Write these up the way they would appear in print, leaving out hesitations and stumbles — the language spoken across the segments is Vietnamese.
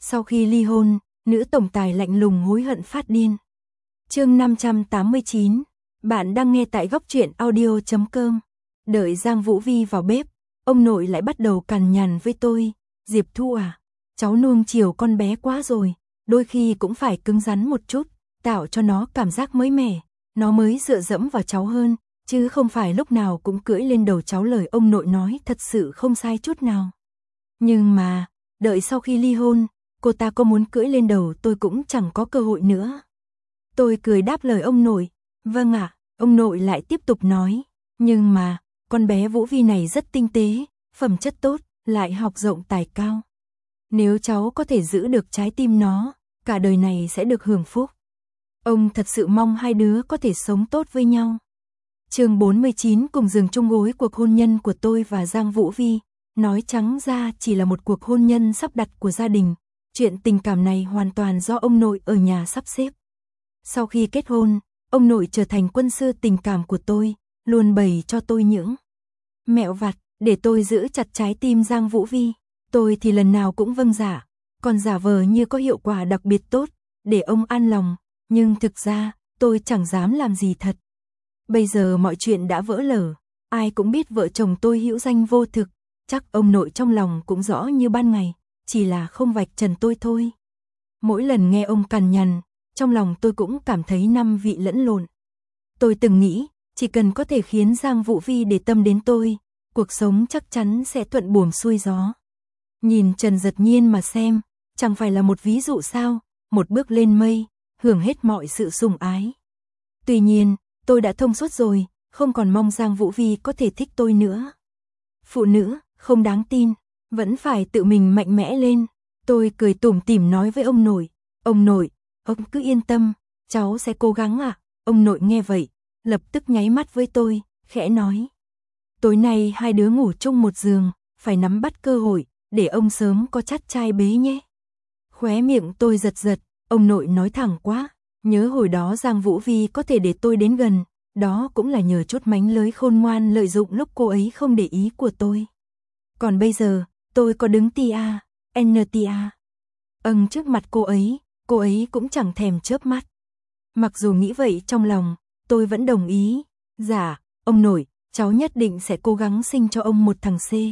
Sau khi ly hôn, nữ tổng tài lạnh lùng hối hận phát điên. Chương 589, bạn đang nghe tại góc truyện audio.com. Đợi Giang Vũ Vi vào bếp, ông nội lại bắt đầu cằn nhằn với tôi. Diệp Thu à, cháu nuông chiều con bé quá rồi, đôi khi cũng phải cứng rắn một chút, tạo cho nó cảm giác mới mẻ, nó mới dựa dẫm vào cháu hơn, chứ không phải lúc nào cũng cưỡi lên đầu cháu. Lời ông nội nói thật sự không sai chút nào. Nhưng mà, đợi sau khi ly hôn, cô ta có muốn cưỡi lên đầu tôi cũng chẳng có cơ hội nữa. Tôi cười đáp lời ông nội. Vâng ạ. Ông nội lại tiếp tục nói. Nhưng mà, con bé Vũ Vi này rất tinh tế, phẩm chất tốt, lại học rộng tài cao. Nếu cháu có thể giữ được trái tim nó, cả đời này sẽ được hưởng phúc. Ông thật sự mong hai đứa có thể sống tốt với nhau. Chương 49 cùng giường chung gối cuộc hôn nhân của tôi và Giang Vũ Vi. Nói trắng ra chỉ là một cuộc hôn nhân sắp đặt của gia đình. Chuyện tình cảm này hoàn toàn do ông nội ở nhà sắp xếp. Sau khi kết hôn, ông nội trở thành quân sư tình cảm của tôi, luôn bày cho tôi những mẹo vặt để tôi giữ chặt trái tim Giang Vũ Vi. Tôi thì lần nào cũng vâng dạ, còn giả vờ như có hiệu quả đặc biệt tốt, để ông an lòng, nhưng thực ra, tôi chẳng dám làm gì thật. Bây giờ mọi chuyện đã vỡ lở, ai cũng biết vợ chồng tôi hữu danh vô thực, chắc ông nội trong lòng cũng rõ như ban ngày, chỉ là không vạch trần tôi thôi. Mỗi lần nghe ông cằn nhằn, trong lòng tôi cũng cảm thấy năm vị lẫn lộn. Tôi từng nghĩ, chỉ cần có thể khiến Giang Vũ Vi để tâm đến tôi, cuộc sống chắc chắn sẽ thuận buồm xuôi gió. Nhìn Trần Dật Nhiên mà xem, chẳng phải là một ví dụ sao, một bước lên mây, hưởng hết mọi sự sủng ái. Tuy nhiên, tôi đã thông suốt rồi, không còn mong Giang Vũ Vi có thể thích tôi nữa. Phụ nữ, không đáng tin, vẫn phải tự mình mạnh mẽ lên. Tôi cười tủm tỉm nói với ông nội. Ông nội, ông cứ yên tâm, cháu sẽ cố gắng ạ. Ông nội nghe vậy, lập tức nháy mắt với tôi, khẽ nói. Tối nay hai đứa ngủ chung một giường, phải nắm bắt cơ hội, để ông sớm có chắt trai bế nhé. Khóe miệng tôi giật giật, ông nội nói thẳng quá. Nhớ hồi đó Giang Vũ Vi có thể để tôi đến gần, đó cũng là nhờ chút mánh lới khôn ngoan lợi dụng lúc cô ấy không để ý của tôi. Còn bây giờ, tôi có đứng tia, NTA. Trước mặt cô ấy cũng chẳng thèm chớp mắt. Mặc dù nghĩ vậy trong lòng, tôi vẫn đồng ý. Dạ, ông nội, cháu nhất định sẽ cố gắng sinh cho ông một thằng C.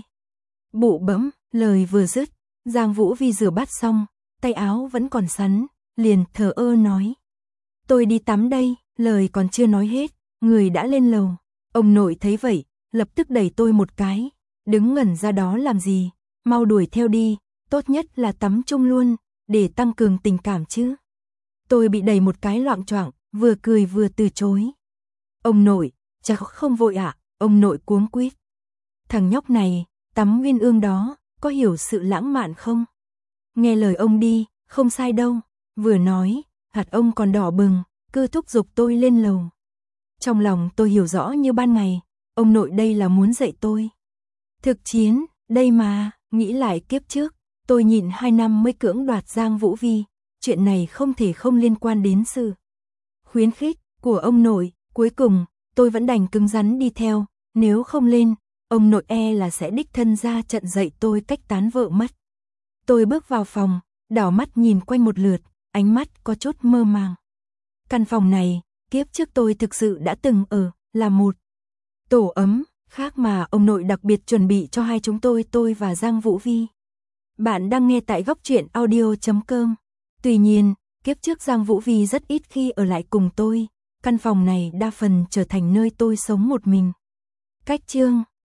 Bụ bẫm, lời vừa dứt, Giang Vũ Vi rửa bát xong, tay áo vẫn còn sắn, liền thờ ơ nói. Tôi đi tắm đây, lời còn chưa nói hết, người đã lên lầu. Ông nội thấy vậy, lập tức đẩy tôi một cái. Đứng ngẩn ra đó làm gì, mau đuổi theo đi, tốt nhất là tắm chung luôn, để tăng cường tình cảm chứ. Tôi bị đẩy một cái loạng choạng, vừa cười vừa từ chối. Ông nội, chắc không vội ạ, ông nội cuống quýt. Thằng nhóc này, tắm nguyên ương đó, có hiểu sự lãng mạn không? Nghe lời ông đi, không sai đâu. Vừa nói, hạt ông còn đỏ bừng, cứ thúc giục tôi lên lầu. Trong lòng tôi hiểu rõ như ban ngày, ông nội đây là muốn dạy tôi. Thực chiến, đây mà, nghĩ lại kiếp trước, tôi nhịn 2 năm mới cưỡng đoạt Giang Vũ Vi, chuyện này không thể không liên quan đến sự khuyến khích của ông nội, cuối cùng, tôi vẫn đành cứng rắn đi theo, nếu không lên, ông nội là sẽ đích thân ra trận dạy tôi cách tán vợ mất. Tôi bước vào phòng, đảo mắt nhìn quanh một lượt, ánh mắt có chút mơ màng. Căn phòng này, kiếp trước tôi thực sự đã từng ở, là một tổ ấm, khác mà ông nội đặc biệt chuẩn bị cho hai chúng tôi và Giang Vũ Vi. Bạn đang nghe tại góc truyện audio.com. Tuy nhiên, kiếp trước Giang Vũ Vi rất ít khi ở lại cùng tôi, căn phòng này đa phần trở thành nơi tôi sống một mình. Cách chương